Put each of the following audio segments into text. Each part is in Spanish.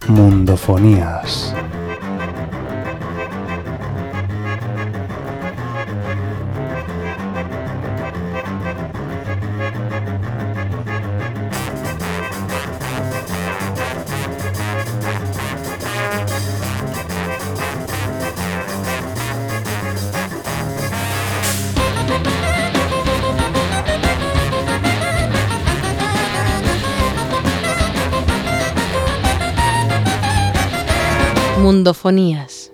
Mundofonías. Mundofonías.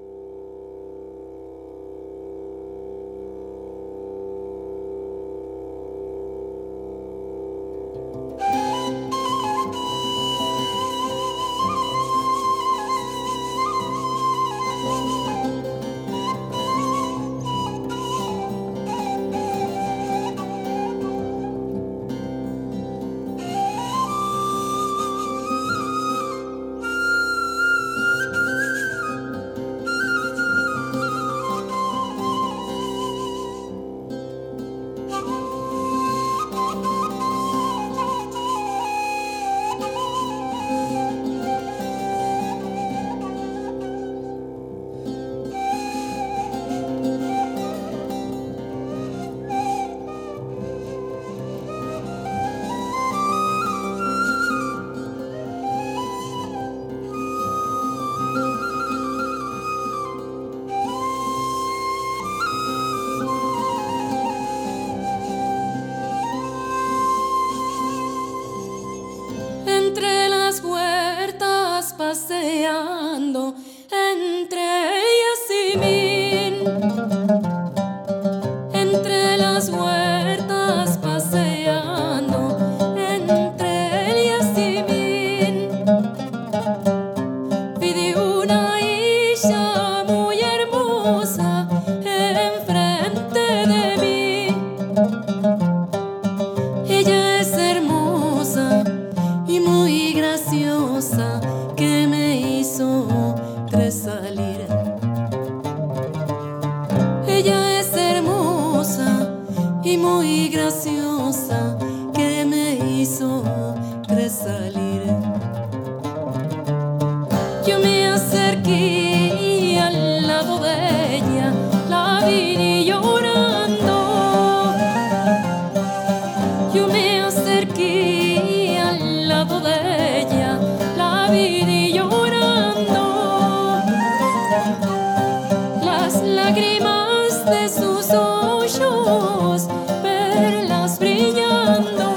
Entre las huertas paseando, entre Yasmín. Entre las huertas paseando, entre Yasmín. Vi una isla muy hermosa enfrente de mí. Ella es hermosa y muy graciosa, que me hizo resalir. Ella es hermosa y muy graciosa, que me hizo resalir. Yo me acerqué al lado de ella, la vi llorando. Yo me acerqué al lado de ella, la vi llorando. Las lágrimas de sus ojos, perlas brillando.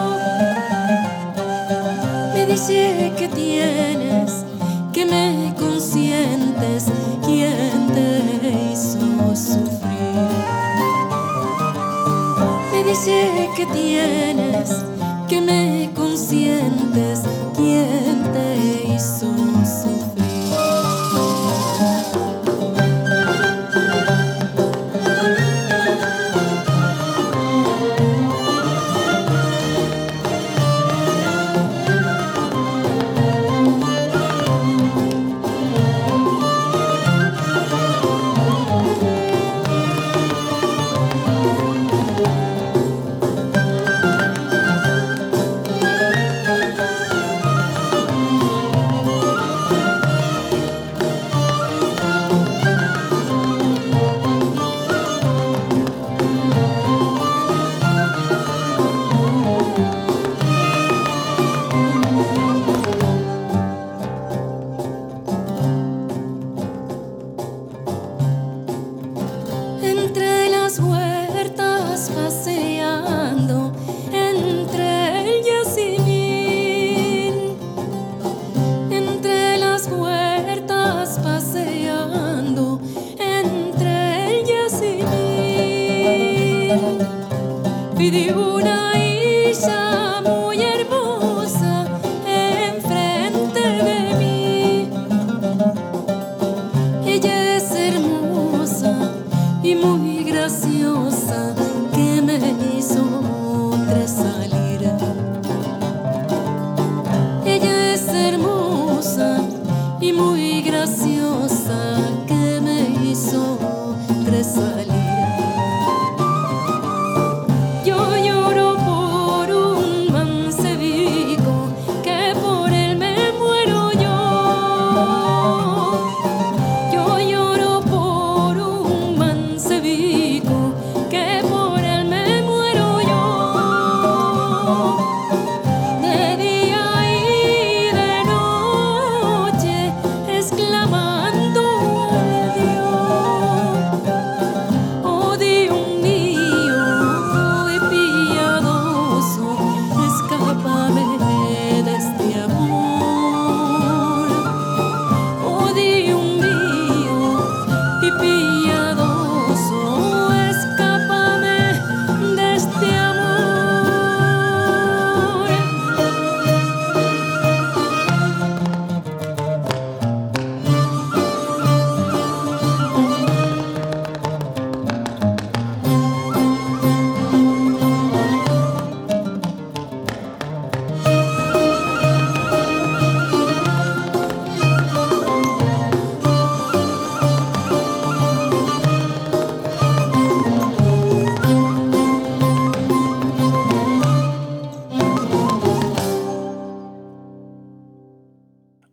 Me dice que tienes, que me consientes, ¿quién te hizo sufrir? Me dice que tienes, que me consientes, ¿quién te hizo sufrir?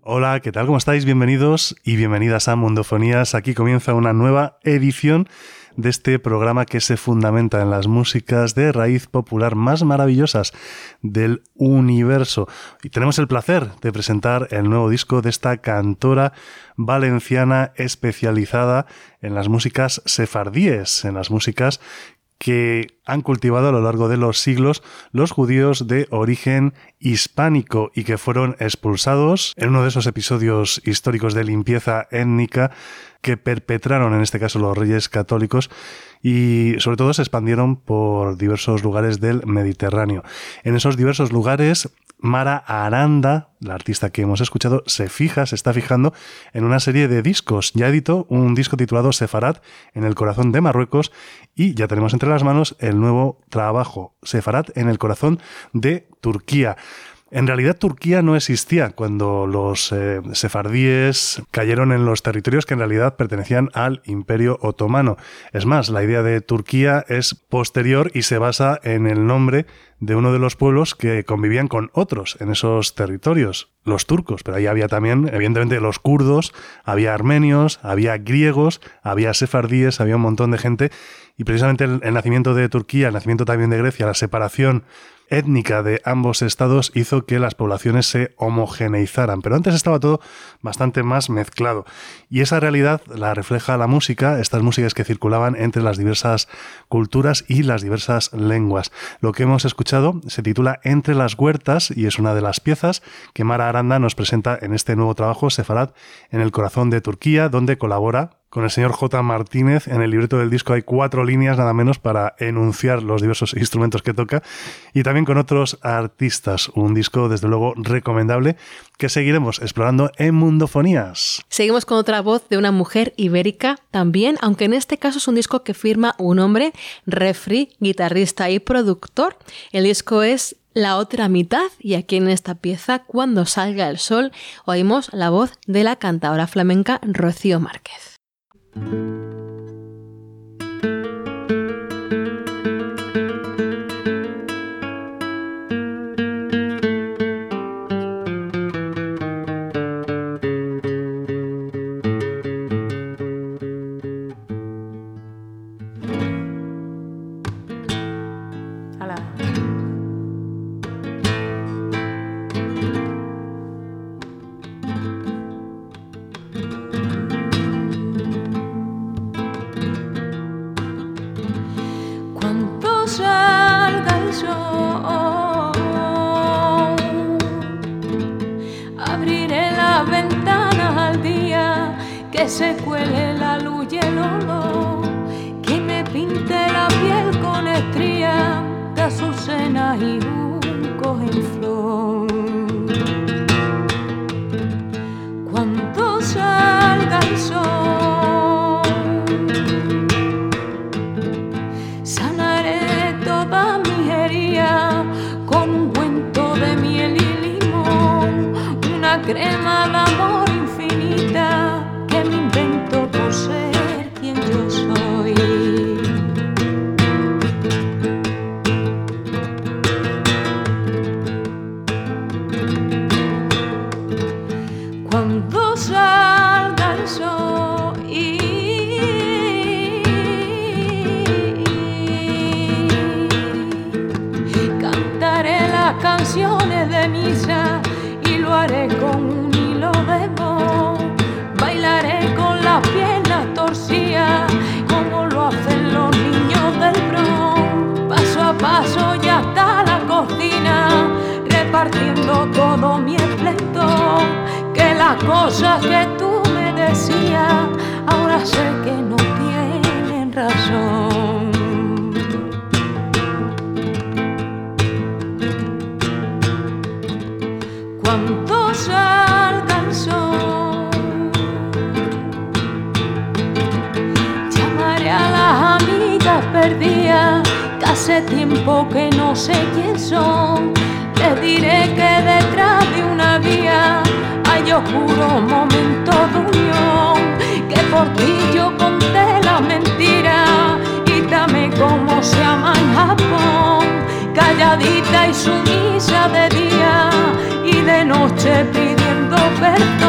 Hola, ¿qué tal? ¿Cómo estáis? Bienvenidos y bienvenidas a Mundofonías. Aquí comienza una nueva edición de este programa que se fundamenta en las músicas de raíz popular más maravillosas del universo. Y tenemos el placer de presentar el nuevo disco de esta cantora valenciana especializada en las músicas sefardíes, en las músicas que han cultivado a lo largo de los siglos los judíos de origen hispánico y que fueron expulsados en uno de esos episodios históricos de limpieza étnica que perpetraron en este caso los reyes católicos y sobre todo se expandieron por diversos lugares del Mediterráneo. En esos diversos lugares, Mara Aranda, la artista que hemos escuchado, se está fijando en una serie de discos. Ya editó un disco titulado Sefarat en el corazón de Marruecos y ya tenemos entre las manos el nuevo trabajo, Sefarat en el corazón de Turquía. En realidad Turquía no existía cuando los sefardíes cayeron en los territorios que en realidad pertenecían al Imperio Otomano. Es más, la idea de Turquía es posterior y se basa en el nombre de uno de los pueblos que convivían con otros en esos territorios, los turcos. Pero ahí había también, evidentemente, los kurdos, había armenios, había griegos, había sefardíes, había un montón de gente. Y precisamente el nacimiento de Turquía, el nacimiento también de Grecia, la separación étnica de ambos estados hizo que las poblaciones se homogeneizaran, pero antes estaba todo bastante más mezclado. Y esa realidad la refleja la música, estas músicas que circulaban entre las diversas culturas y las diversas lenguas. Lo que hemos escuchado se titula Entre las huertas y es una de las piezas que Mara Aranda nos presenta en este nuevo trabajo, Sefarat en el corazón de Turquía, donde colabora con el señor J. Martínez. En el libreto del disco hay 4 líneas nada menos para enunciar los diversos instrumentos que toca y también con otros artistas. Un disco desde luego recomendable que seguiremos explorando en Mundofonías. Seguimos con otra voz de una mujer ibérica también, aunque en este caso es un disco que firma un hombre, Refri, guitarrista y productor. El disco es La otra mitad y aquí en esta pieza, Cuando salga el sol, oímos la voz de la cantadora flamenca Rocío Márquez. Se cuele la luz y el olor, que me pinte la piel con estrías de azucenas y juncos en flor. Cuando salga el sol, sanaré toda mi herida con un cuento de miel y limón, una crema de amor infinita que me invento por ser quien yo soy. Cuando salga el sol cantaré las canciones de misa y lo haré con un hilo de voz. Bailaré con las piernas torcidas como lo hacen los niños del Bronx. Paso a paso ya hasta la cocina, repartiendo todo mi esplendor. Que las cosas que tú me decías ahora sé que no tienen razón. Cuando salga el sol, a las amigas perdidas que hace tiempo que no sé quién son. Les diré que detrás de una vía hay oscuros momentos de unión, que por ti yo conté la mentira y también cómo se ama en Japón, calladita y sumisa de día y de noche pidiendo perdón.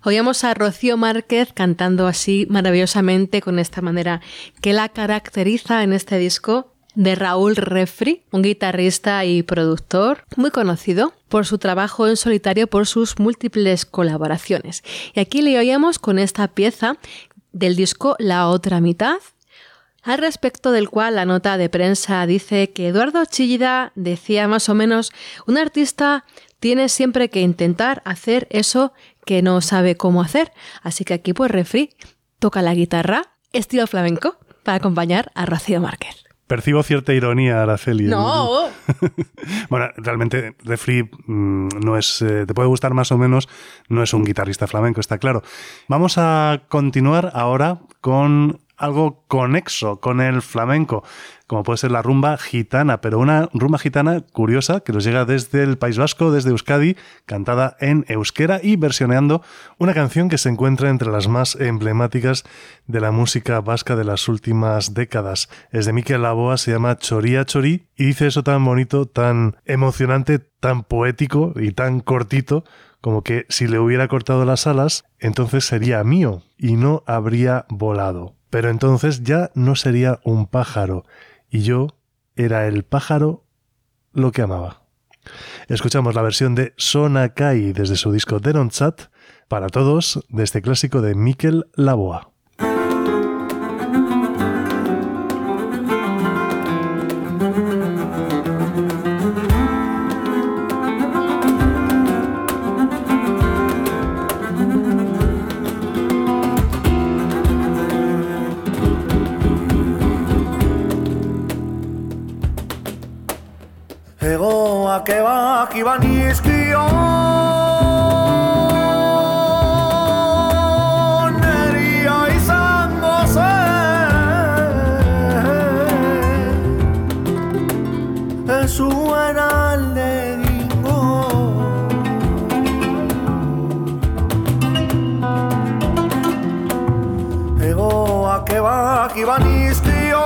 Oíamos a Rocío Márquez cantando así maravillosamente con esta manera que la caracteriza en este disco de Raúl Refri, un guitarrista y productor muy conocido por su trabajo en solitario, por sus múltiples colaboraciones. Y aquí le oíamos con esta pieza del disco La otra mitad, al respecto del cual la nota de prensa dice que Eduardo Chillida decía más o menos: un artista tiene siempre que intentar hacer eso que no sabe cómo hacer. Así que aquí pues Refri toca la guitarra estilo flamenco para acompañar a Rocío Márquez. Percibo cierta ironía, Araceli. No. Bueno, realmente Refri no es, te puede gustar más o menos, no es un guitarrista flamenco, está claro. Vamos a continuar ahora con algo conexo con el flamenco, como puede ser la rumba gitana, pero una rumba gitana curiosa que nos llega desde el País Vasco, desde Euskadi, cantada en euskera y versioneando una canción que se encuentra entre las más emblemáticas de la música vasca de las últimas décadas. Es de Mikel Laboa, se llama Choría Chorí y dice eso tan bonito, tan emocionante, tan poético y tan cortito, como que si le hubiera cortado las alas, entonces sería mío y no habría volado. Pero entonces ya no sería un pájaro, y yo era el pájaro lo que amaba. Escuchamos la versión de Sonakai desde su disco Derontzat, para todos, de este clásico de Mikel Laboa. Egoak ebak iban izkio neria izango zen ez zuen alde egingo Egoak ebak iban izkio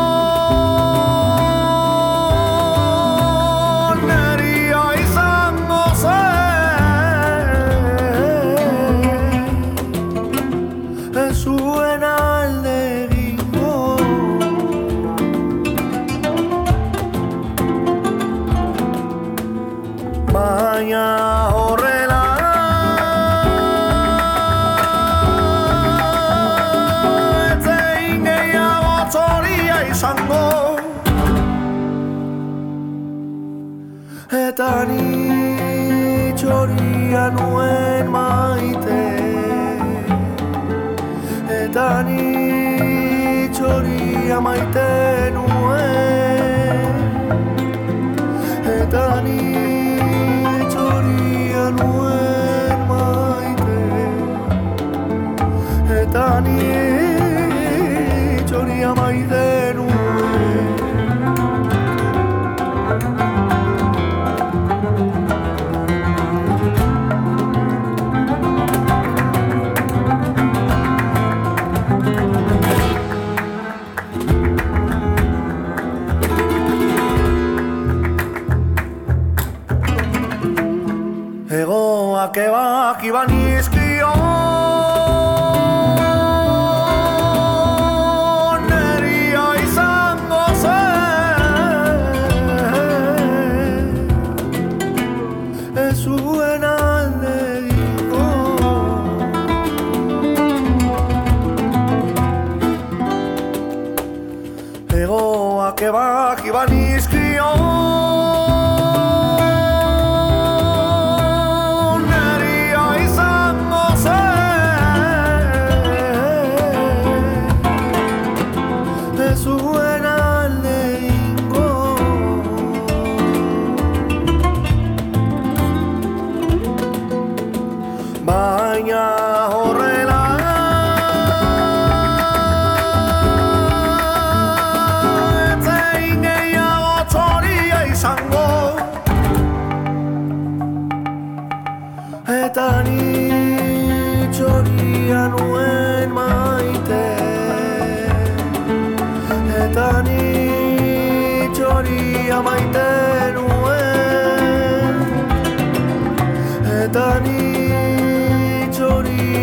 horrela etzein gehiago txoria izango eta ni txoria nuen maite eta ni txoria maite nuen eta ni nuen maite eta ni txoria maite nuen Egoak ebak iban izkio neria izango zen ez zuen alde egingo Egoak ebak iban izkio baina horrela etzein gehiago txoria izango eta ni txoria nuen maite eta ni txoria maite nuen eta ni txoria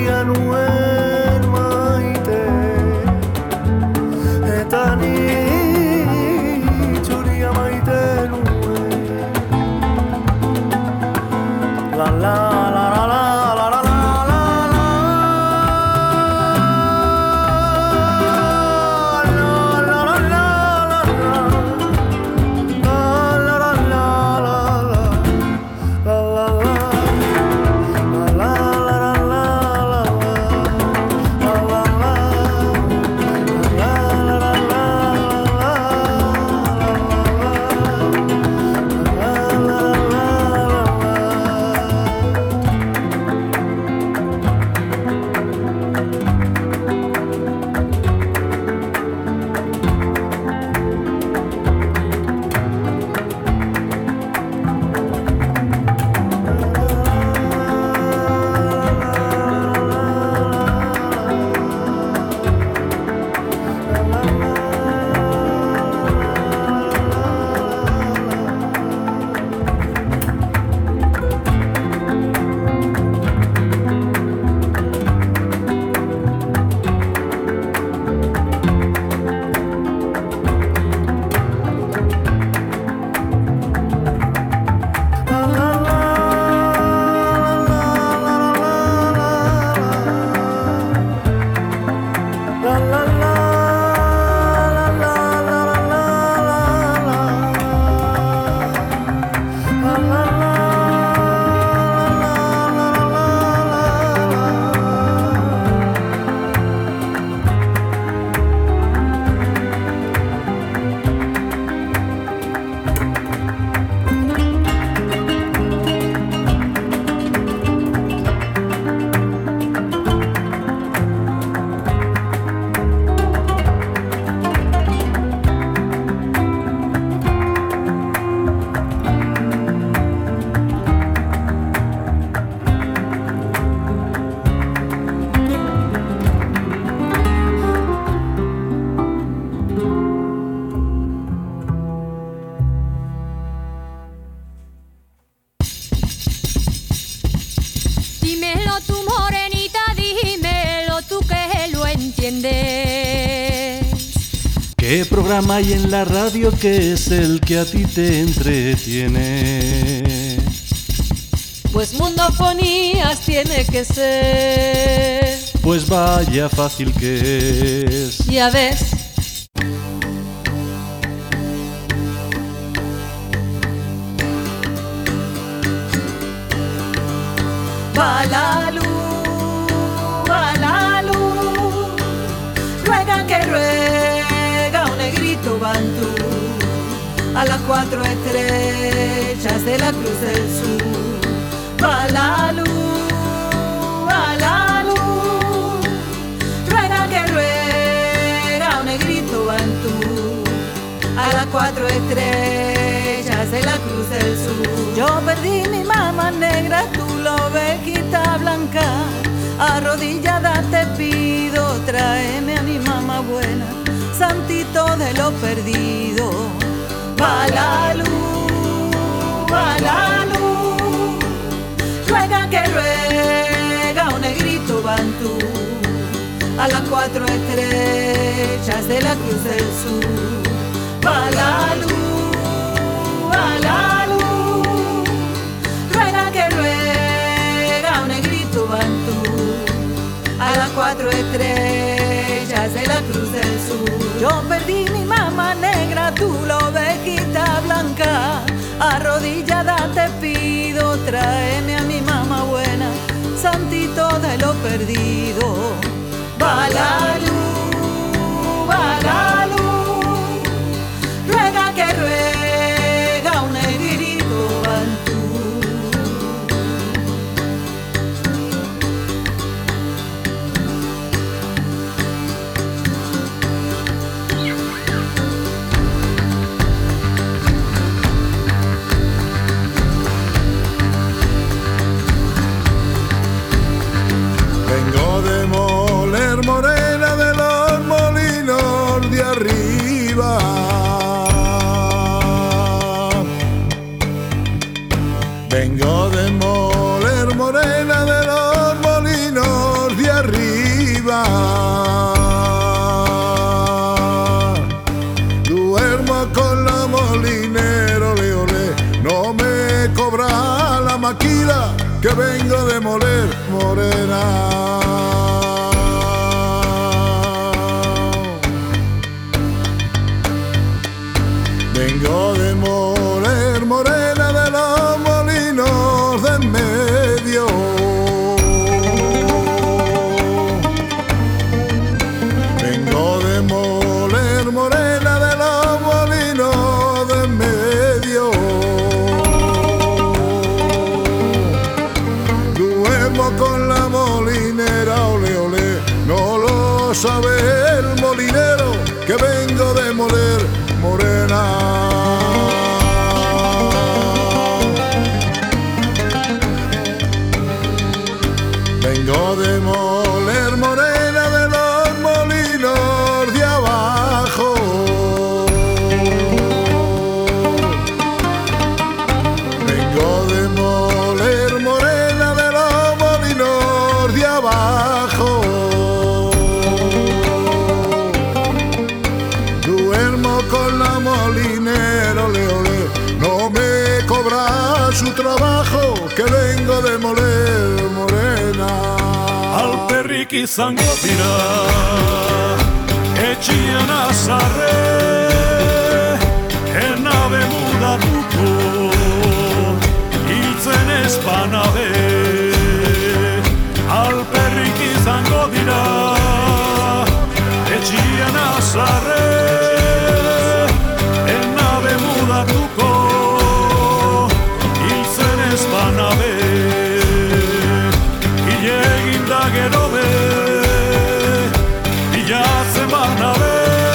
La la la. ¿Qué programa hay en la radio que es el que a ti te entretiene? Pues Mundofonías tiene que ser. Pues vaya fácil que es. Ya ves. Va la luz, ruega que ruega un negrito bantú a las 4 estrellas de la Cruz del Sur. Va la luz, ruega que ruega un negrito bantú a las 4 estrellas de la Cruz del Sur. Yo perdí mi mamá negra, tú la ovejita blanca, arrodillada te pido, tráeme a mi mamá buena, santito de lo perdido. Va la luz, ruega que ruega un negrito bantú a las 4 estrellas de la Cruz del Sur. Va la luz, ruega que ruega un negrito bantú a las 4 estrellas de la Cruz del Sur. Yo perdí mi mamá negra, tú la ovejita blanca, arrodillada te pido, tráeme a mi mamá buena, santito de lo perdido. Va la luz, ruega que ruega un negrito bantú. Vengo de moler morena de los molinos de arriba. Vengo de moler morena de los molinos de arriba. Duermo con la molinera, ole, ole, no me cobra la maquila que vengo de moler morena. Vengo de moler morena de los molinos de en medio. Vengo de moler morena de los molinos de en medio. Duermo con la molinera, ole, ole, no lo sabe el molinero que vengo de moler morena. Vengo de moler morena de los molinos de abajo. Vengo de moler morena de los molinos de abajo. Duermo con la molinera, ole, ole, no me cobra su trabajo que vengo de moler morena. Al perriqui sangre tirar. nazarre enabe mudatuko hiltzen espanabe alperrik izango dira etxia nazarre enabe mudatuko hiltzen espanabe hile eginda gero be bilatzen banabe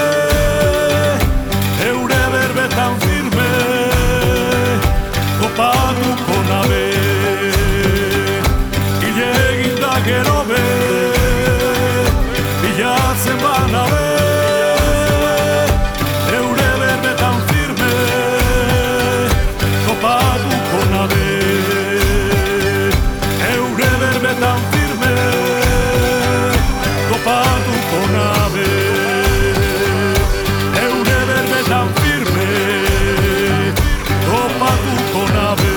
eure berbetan firme kopatuko nabe hile eginda gero be bilatzen banabe eure berbetan firme kopatuko nabe eure berbetan firme kopatuko nabe eure berbetan firme kopatuko nabe.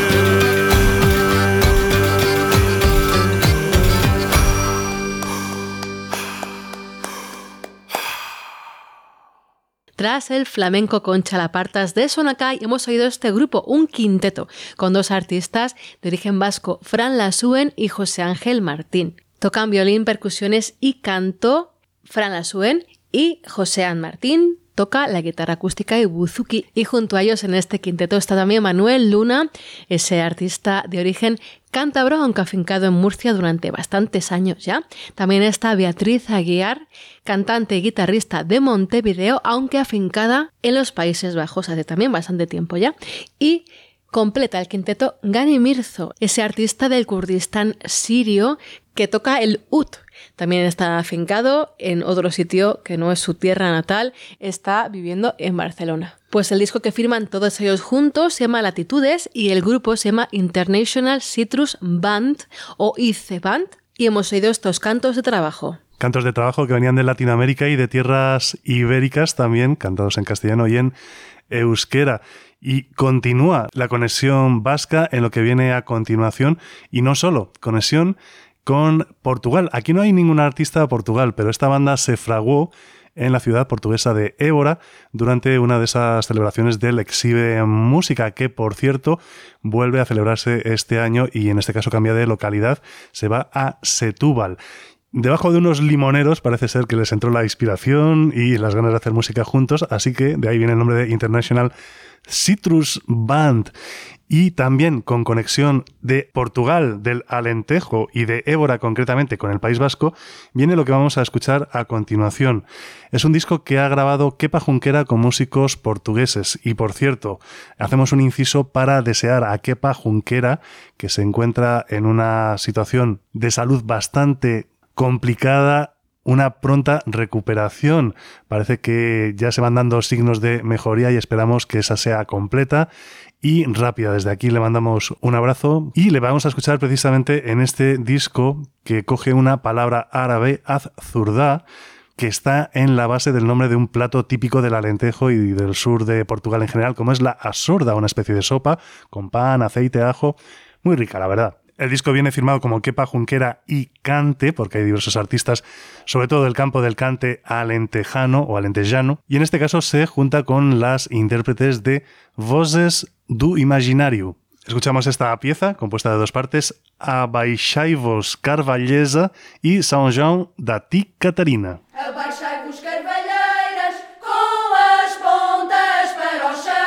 Tras el flamenco con chalapartas de Sonacay, hemos oído este grupo, un quinteto, con dos artistas de origen vasco, Fran Lasuen y José Ángel Martín. Tocan violín, percusiones y canto Fran Lasuen, y José Ángel Martín toca la guitarra acústica y buzuki. Y junto a ellos en este quinteto está también Manuel Luna, ese artista de origen cántabro, aunque afincado en Murcia durante bastantes años ya. También está Beatriz Aguiar, cantante y guitarrista de Montevideo, aunque afincada en los Países Bajos hace también bastante tiempo ya. Y completa el quinteto Gani Mirzo, ese artista del Kurdistán sirio que toca el ud. También está afincado en otro sitio que no es su tierra natal, está viviendo en Barcelona. Pues el disco que firman todos ellos juntos se llama Latitudes y el grupo se llama International Citrus Band o IC Band, y hemos oído estos cantos de trabajo. Cantos de trabajo que venían de Latinoamérica y de tierras ibéricas también, cantados en castellano y en euskera. Y continúa la conexión vasca en lo que viene a continuación, y no solo, conexión con Portugal. Aquí no hay ningún artista de Portugal, pero esta banda se fraguó en la ciudad portuguesa de Évora durante una de esas celebraciones del Exhibe Música, que por cierto vuelve a celebrarse este año y en este caso cambia de localidad, se va a Setúbal. Debajo de unos limoneros parece ser que les entró la inspiración y las ganas de hacer música juntos, así que de ahí viene el nombre de International Citrus Band. Y también con conexión de Portugal, del Alentejo y de Évora concretamente con el País Vasco, viene lo que vamos a escuchar a continuación. Es un disco que ha grabado Kepa Junquera con músicos portugueses. Y por cierto, hacemos un inciso para desear a Kepa Junquera, que se encuentra en una situación de salud bastante complicada, una pronta recuperación. Parece que ya se van dando signos de mejoría y esperamos que esa sea completa y rápida. Desde aquí le mandamos un abrazo y le vamos a escuchar precisamente en este disco que coge una palabra árabe, az-zurda, que está en la base del nombre de un plato típico del Alentejo y del sur de Portugal en general, como es la asurda, una especie de sopa con pan, aceite, ajo, muy rica, la verdad. El disco viene firmado como Kepa Junquera y Cante, porque hay diversos artistas, sobre todo del campo del cante alentejano o alentejano, y en este caso se junta con las intérpretes de Vozes do Imaginário. Escuchamos esta pieza, compuesta de dos partes, Abaixai-vos Carvalhesa y São João da Ti Catarina. Abaixai-vos carvalheiras com as pontas para o chão.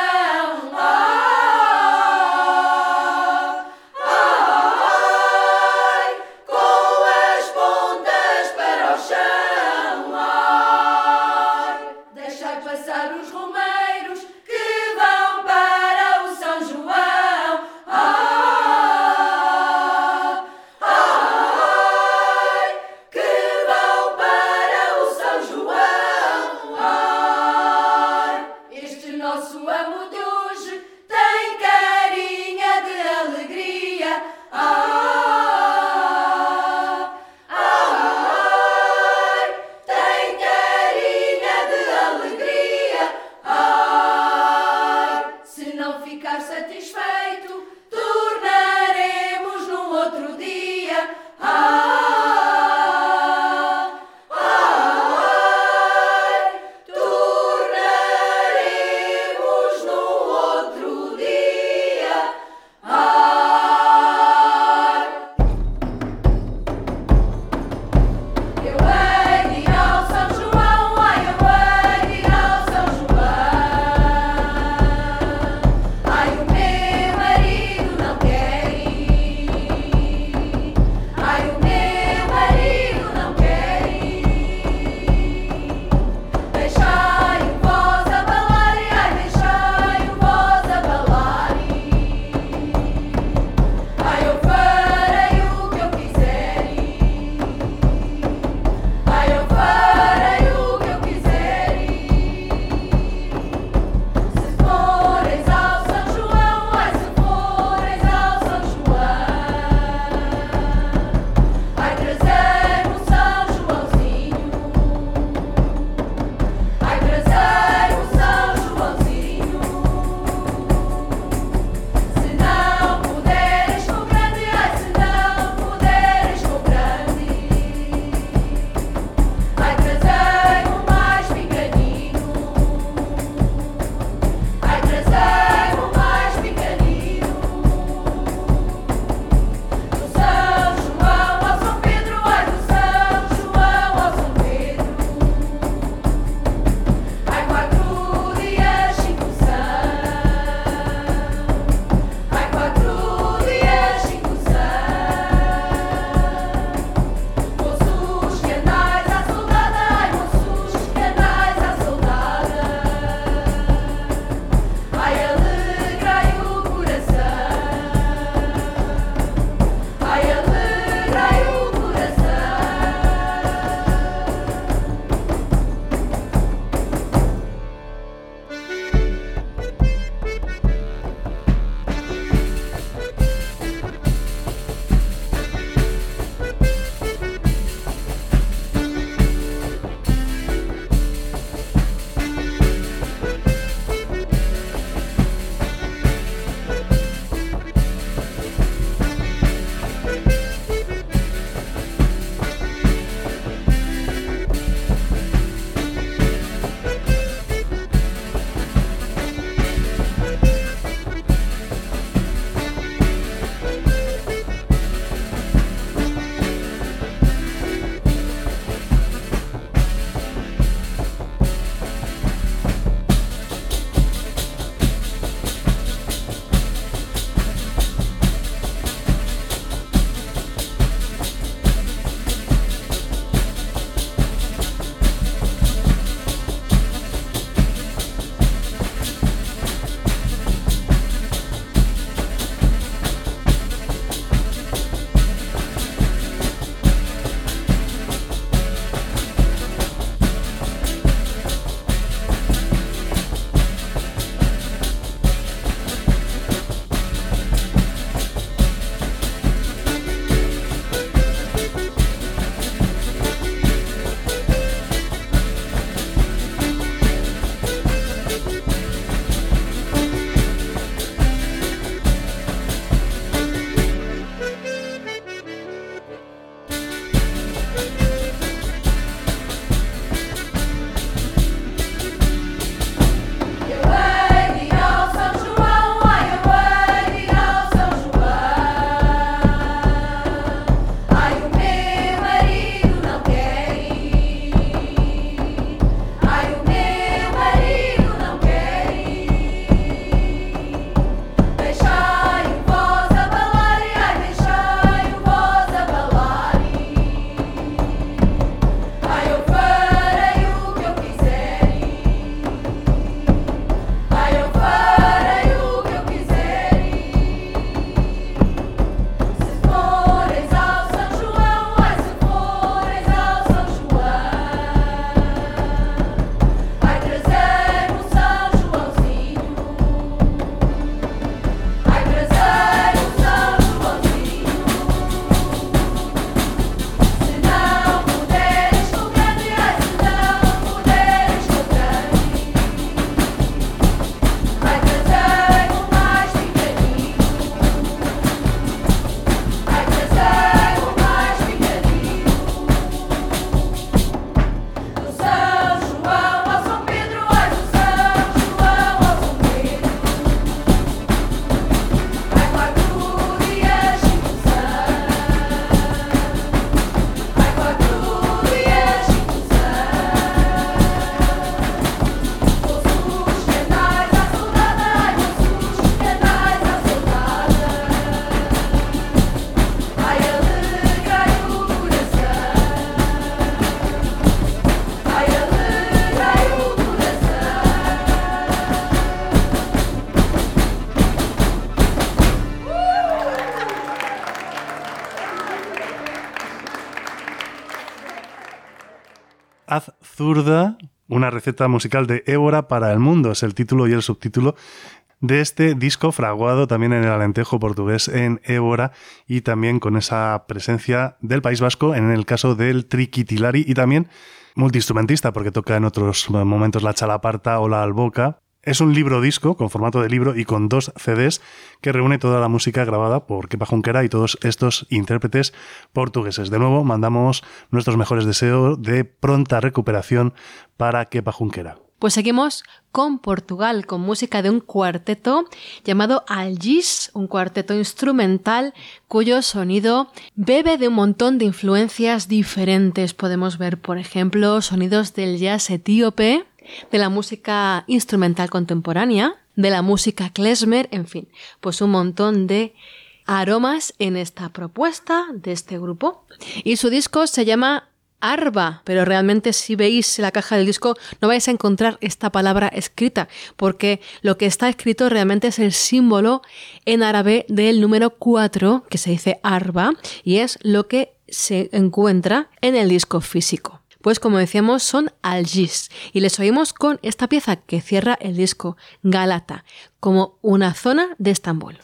zurda, una receta musical de Évora para el mundo, es el título y el subtítulo de este disco, fraguado también en el Alentejo portugués en Évora y también con esa presencia del País Vasco en el caso del Triquitilari y también multiinstrumentista porque toca en otros momentos la chalaparta o la alboca. Es un libro disco con formato de libro y con 2 CDs que reúne toda la música grabada por Kepa Junquera y todos estos intérpretes portugueses. De nuevo, mandamos nuestros mejores deseos de pronta recuperación para Kepa Junquera. Pues seguimos con Portugal, con música de un cuarteto llamado Algiz, un cuarteto instrumental cuyo sonido bebe de un montón de influencias diferentes. Podemos ver, por ejemplo, sonidos del jazz etíope, de la música instrumental contemporánea, de la música klezmer, en fin, pues un montón de aromas en esta propuesta de este grupo. Y su disco se llama Arba, pero realmente si veis la caja del disco no vais a encontrar esta palabra escrita, porque lo que está escrito realmente es el símbolo en árabe del número 4, que se dice Arba, y es lo que se encuentra en el disco físico. Pues como decíamos, son Algiz y les oímos con esta pieza que cierra el disco, Galata, como una zona de Estambul.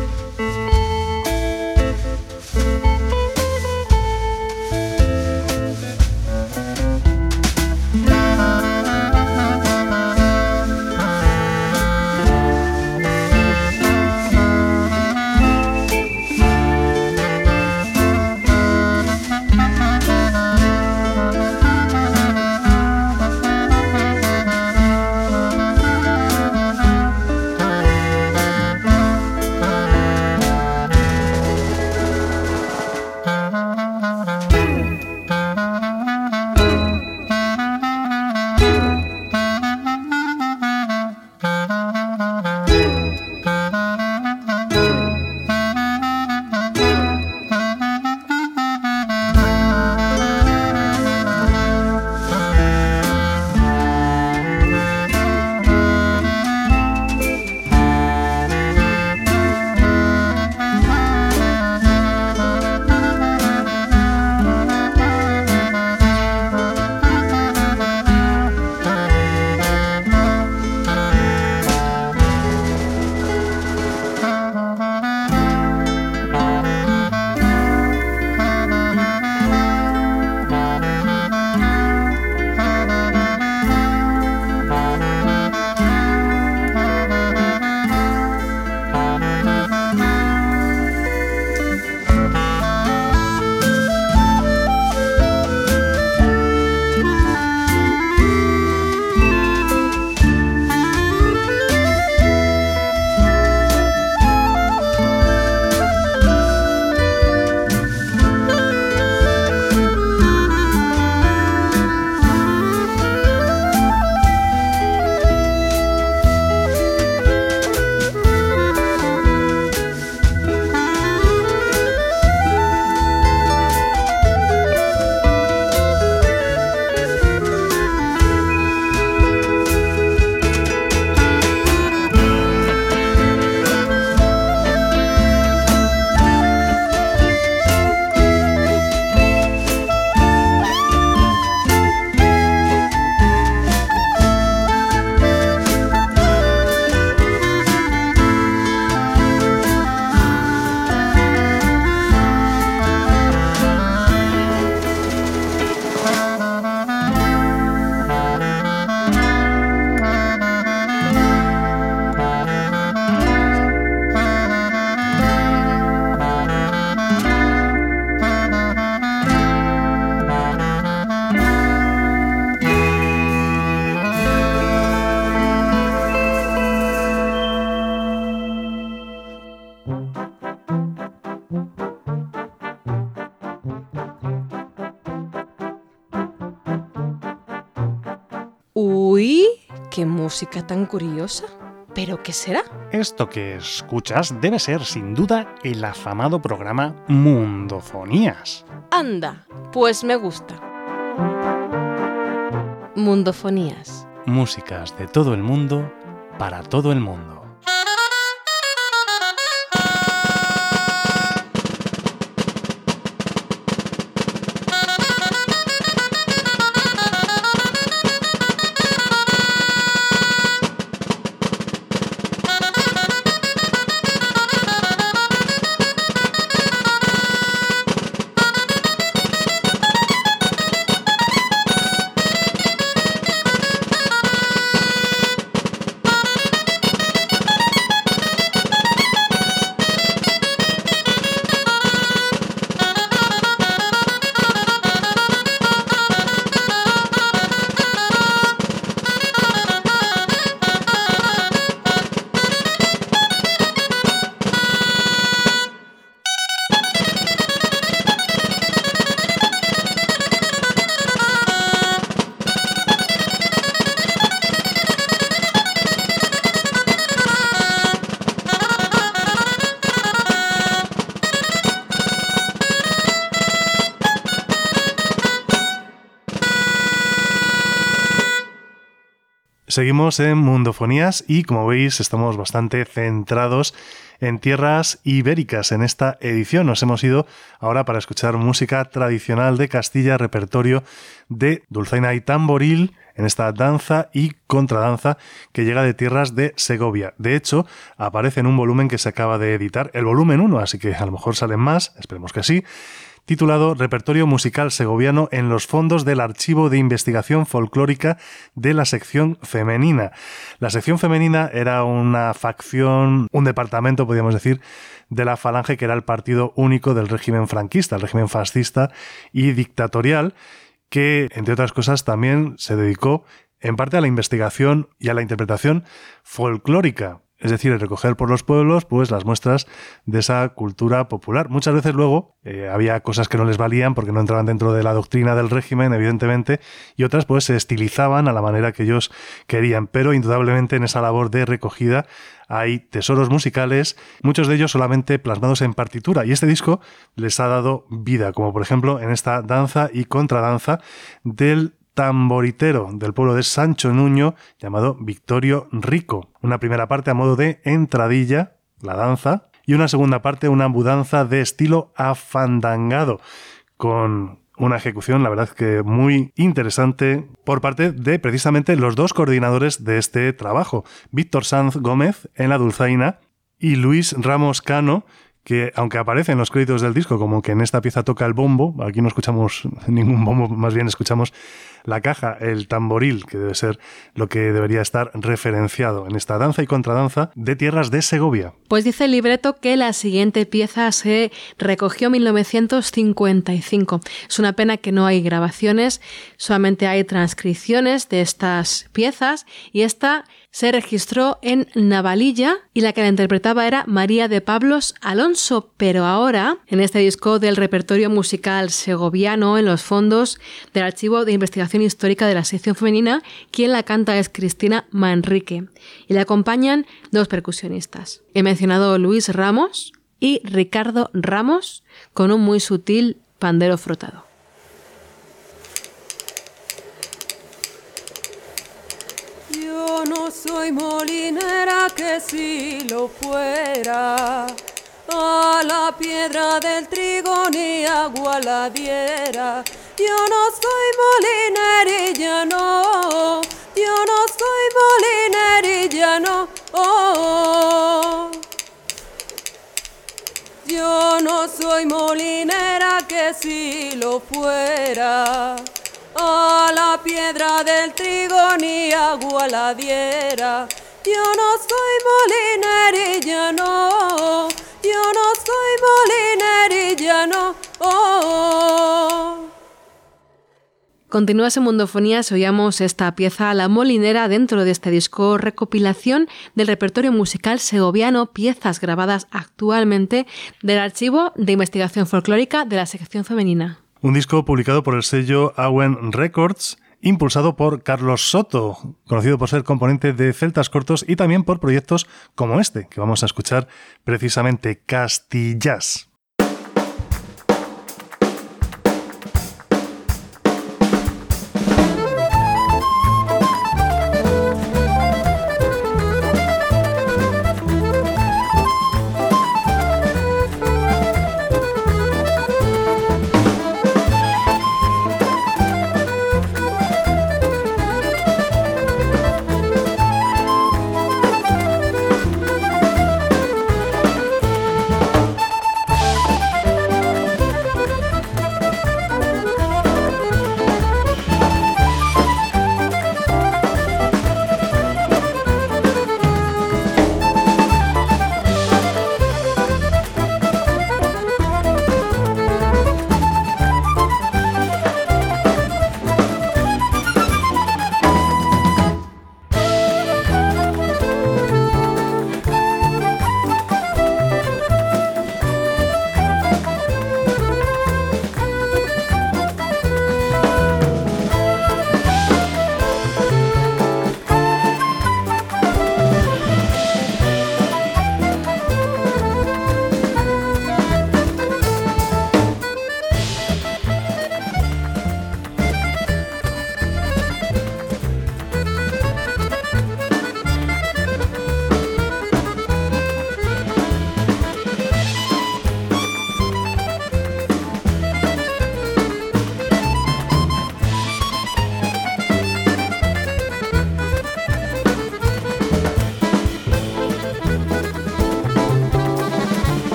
Uy, qué música tan curiosa. ¿Pero qué será? Esto que escuchas debe ser, sin duda, el afamado programa Mundofonías. Anda, pues me gusta. Mundofonías. Músicas de todo el mundo, para todo el mundo. Seguimos en Mundofonías y, como veis, estamos bastante centrados en tierras ibéricas en esta edición. Nos hemos ido ahora para escuchar música tradicional de Castilla, repertorio de dulzaina y tamboril, en esta danza y contradanza que llega de tierras de Segovia. De hecho, aparece en un volumen que se acaba de editar, el volumen 1, así que a lo mejor salen más, esperemos que sí, titulado Repertorio musical segoviano en los fondos del Archivo de Investigación Folclórica de la sección femenina. La sección femenina era una facción, un departamento, podríamos decir, de la Falange, que era el partido único del régimen franquista, el régimen fascista y dictatorial, que, entre otras cosas, también se dedicó en parte a la investigación y a la interpretación folclórica. Es decir, el recoger por los pueblos pues las muestras de esa cultura popular. Muchas veces luego había cosas que no les valían porque no entraban dentro de la doctrina del régimen, evidentemente, y otras pues se estilizaban a la manera que ellos querían. Pero indudablemente en esa labor de recogida hay tesoros musicales, muchos de ellos solamente plasmados en partitura, y este disco les ha dado vida, como por ejemplo en esta danza y contradanza del tamboritero del pueblo de Sancho Nuño llamado Victorio Rico. Una primera parte a modo de entradilla, la danza, y una segunda parte, una mudanza de estilo afandangado, con una ejecución, la verdad, que muy interesante por parte de precisamente los dos coordinadores de este trabajo, Víctor Sanz Gómez en la dulzaina y Luis Ramos Cano, que aunque aparece en los créditos del disco como que en esta pieza toca el bombo, aquí no escuchamos ningún bombo, más bien escuchamos la caja, el tamboril, que debe ser lo que debería estar referenciado en esta danza y contradanza de tierras de Segovia. Pues dice el libreto que la siguiente pieza se recogió en 1955. Es una pena que no hay grabaciones, solamente hay transcripciones de estas piezas, y esta se registró en Navalilla y la que la interpretaba era María de Pablos Alonso, pero ahora, en este disco del repertorio musical segoviano, en los fondos del Archivo de Investigación Histórica de la sección femenina, quien la canta es Cristina Manrique y le acompañan dos percusionistas. He mencionado Luis Ramos y Ricardo Ramos con un muy sutil pandero frotado. Yo no soy molinera, que si lo fuera, a la piedra del trigo ni agua la diera. Yo no soy molinera, no, yo no soy molinera, no, oh. Yo no soy molinera, que si lo fuera, a la piedra del trigo ni agua la diera. Yo no soy molinera, no, yo no soy molinera, no, oh. Continúas en Mundofonías, oíamos esta pieza La Molinera dentro de este disco recopilación del repertorio musical segoviano, piezas grabadas actualmente del Archivo de Investigación Folclórica de la sección femenina. Un disco publicado por el sello Awen Records, impulsado por Carlos Soto, conocido por ser componente de Celtas Cortos y también por proyectos como este, que vamos a escuchar precisamente, Castillás.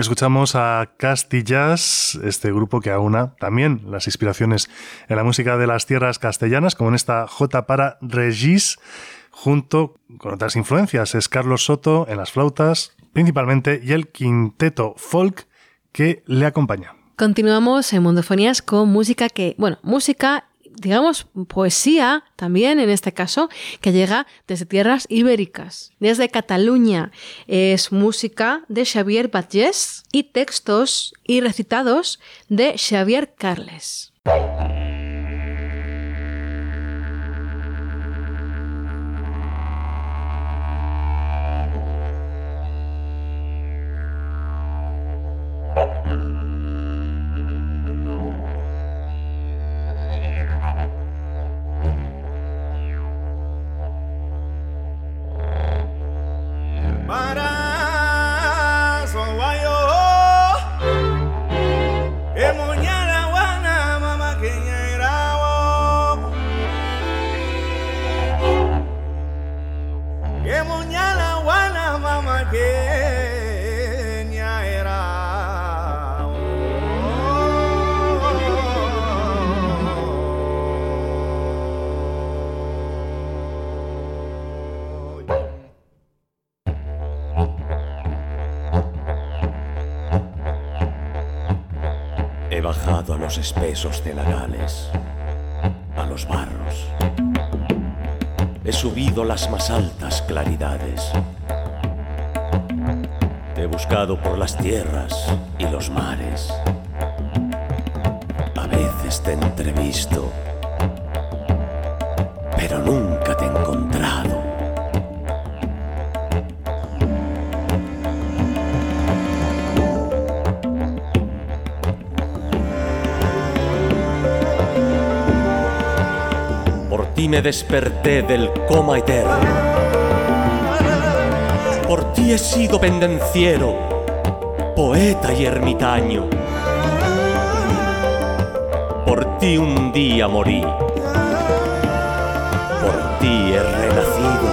escuchamos a Castillás, este grupo que aúna también las inspiraciones en la música de las tierras castellanas, como en esta Jota para Regis, junto con otras influencias. Es Carlos Soto en las flautas, principalmente, y el quinteto folk que le acompaña. Continuamos en Mundofonías con música digamos, poesía también, en este caso, que llega desde tierras ibéricas, desde Cataluña. Es música de Xavier Batllés y textos y recitados de Xavier Carles. He bajado a los espesos cenagales, a los barros. He subido las más altas claridades. Te he buscado por las tierras y los mares. A veces te he entrevisto, pero nunca te he encontrado. Por ti me desperté del coma eterno. Por ti he sido pendenciero, poeta y ermitaño. Por ti un día morí. Por ti he renacido.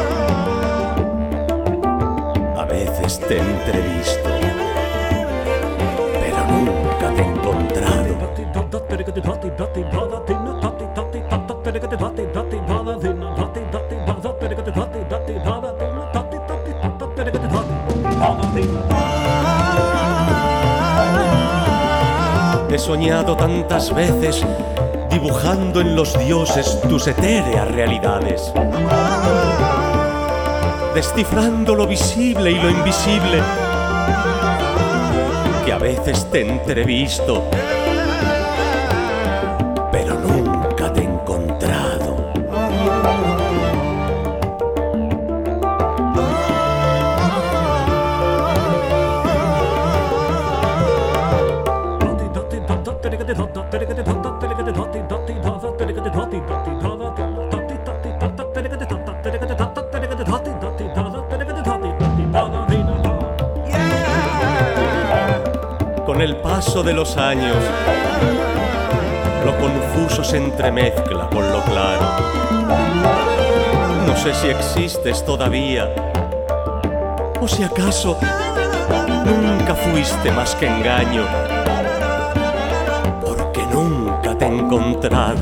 A veces te he entrevisto, pero nunca te he encontrado. He soñado tantas veces dibujando en los dioses tus etéreas realidades, descifrando lo visible y lo invisible, que a veces te he entrevisto, pero nunca te he encontrado. Con el paso de los años, lo confuso se entremezcla con lo claro. No sé si existes todavía, o si acaso nunca fuiste más que engaño, porque nunca te he encontrado.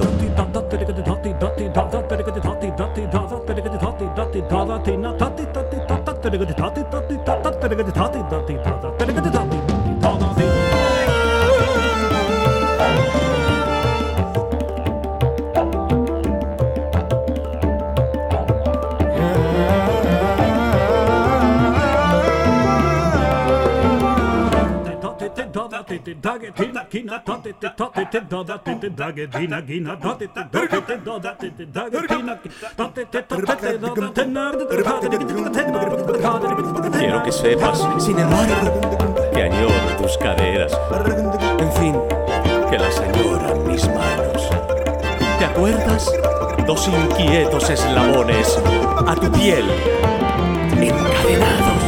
Quiero que sepas, sin embargo, que añoro tus caderas. En fin, que las añoran mis manos. ¿Te acuerdas? Dos inquietos eslabones a tu piel encadenados.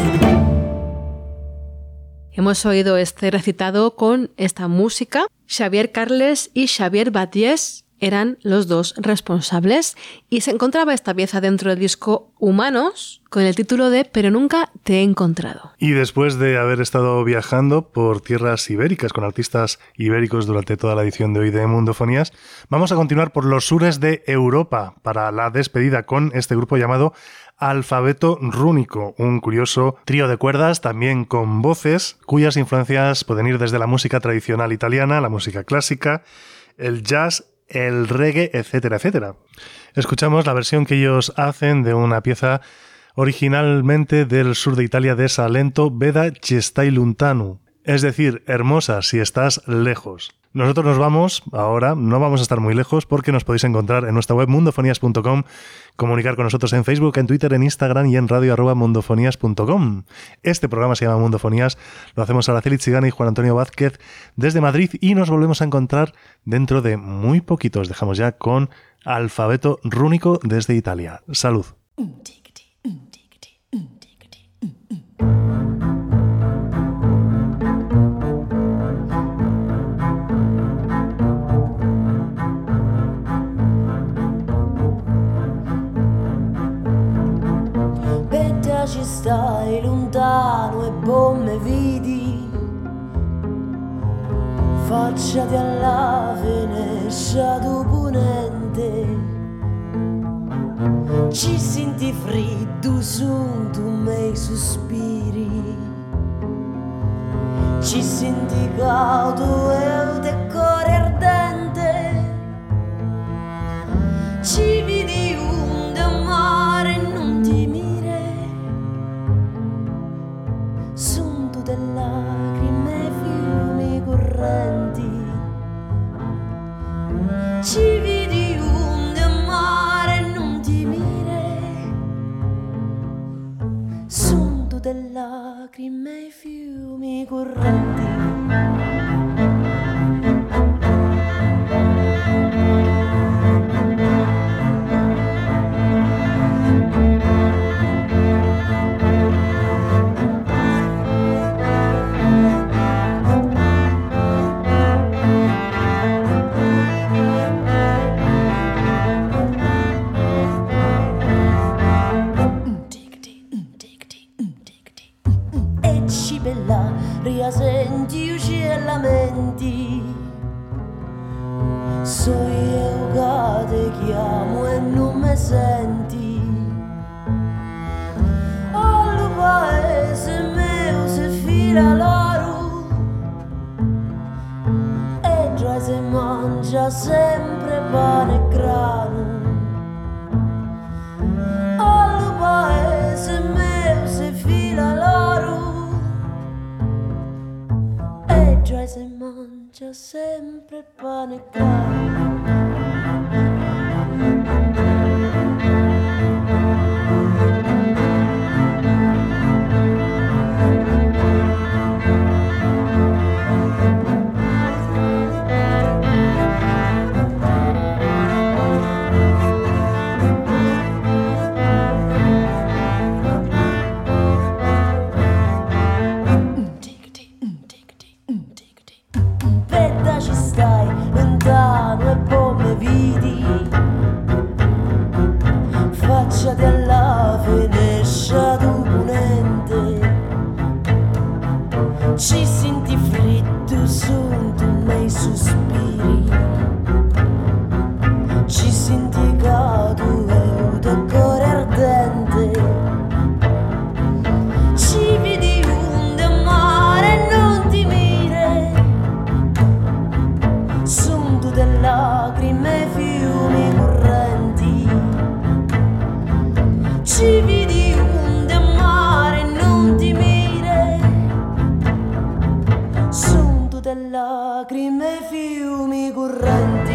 Hemos oído este recitado con esta música, Xavier Carles y Xavier Batllés, eran los dos responsables y se encontraba esta pieza dentro del disco Humanos con el título de Pero nunca te he encontrado. Y después de haber estado viajando por tierras ibéricas con artistas ibéricos durante toda la edición de hoy de Mundofonías, vamos a continuar por los sures de Europa para la despedida con este grupo llamado Alfabeto Rúnico, un curioso trío de cuerdas también con voces cuyas influencias pueden ir desde la música tradicional italiana, la música clásica, el jazz, el reggae, etcétera, etcétera. Escuchamos la versión que ellos hacen de una pieza originalmente del sur de Italia de Salento, Bella ci stai lontano, es decir, hermosa si estás lejos. Nosotros nos vamos ahora, no vamos a estar muy lejos porque nos podéis encontrar en nuestra web mundofonías.com, comunicar con nosotros en Facebook, en Twitter, en Instagram y en radio@mundofonías.com. Este programa se llama Mundofonías, lo hacemos Araceli Chigana y Juan Antonio Vázquez desde Madrid y nos volvemos a encontrar dentro de muy poquitos. Dejamos ya con Alfabeto Rúnico desde Italia. Salud. Ci stai lontano e poi mi vedi, facciati alla finestra tu ponente, ci senti freddo su tu miei sospiri, ci senti caldo e te cuore ardente, ci vedi un mare e non ti miri. Son tutte lacrime e fiumi correnti, ci vedi un mare e non ti mire. Son tutte lacrime e fiumi correnti. Senti e lamenti, so io che ti chiamo e non mi senti. Al paese mio si fila l'oro e già si mangia sempre pane e grano. Al paese mio si fila l'oro e già si mangia sempre pane e grano. Ci stai lontano e poi mi vedi, facciati alla finestra tu ponente, ci senti freddo su tu miei sospiri, ci senti caldo e tuo cuore ardente, ci vedi un mare e non ti mire. Son tutte lacrime e fiumi correnti, ci vedi un mare e non ti mire. Son tutte lacrime e fiumi correnti.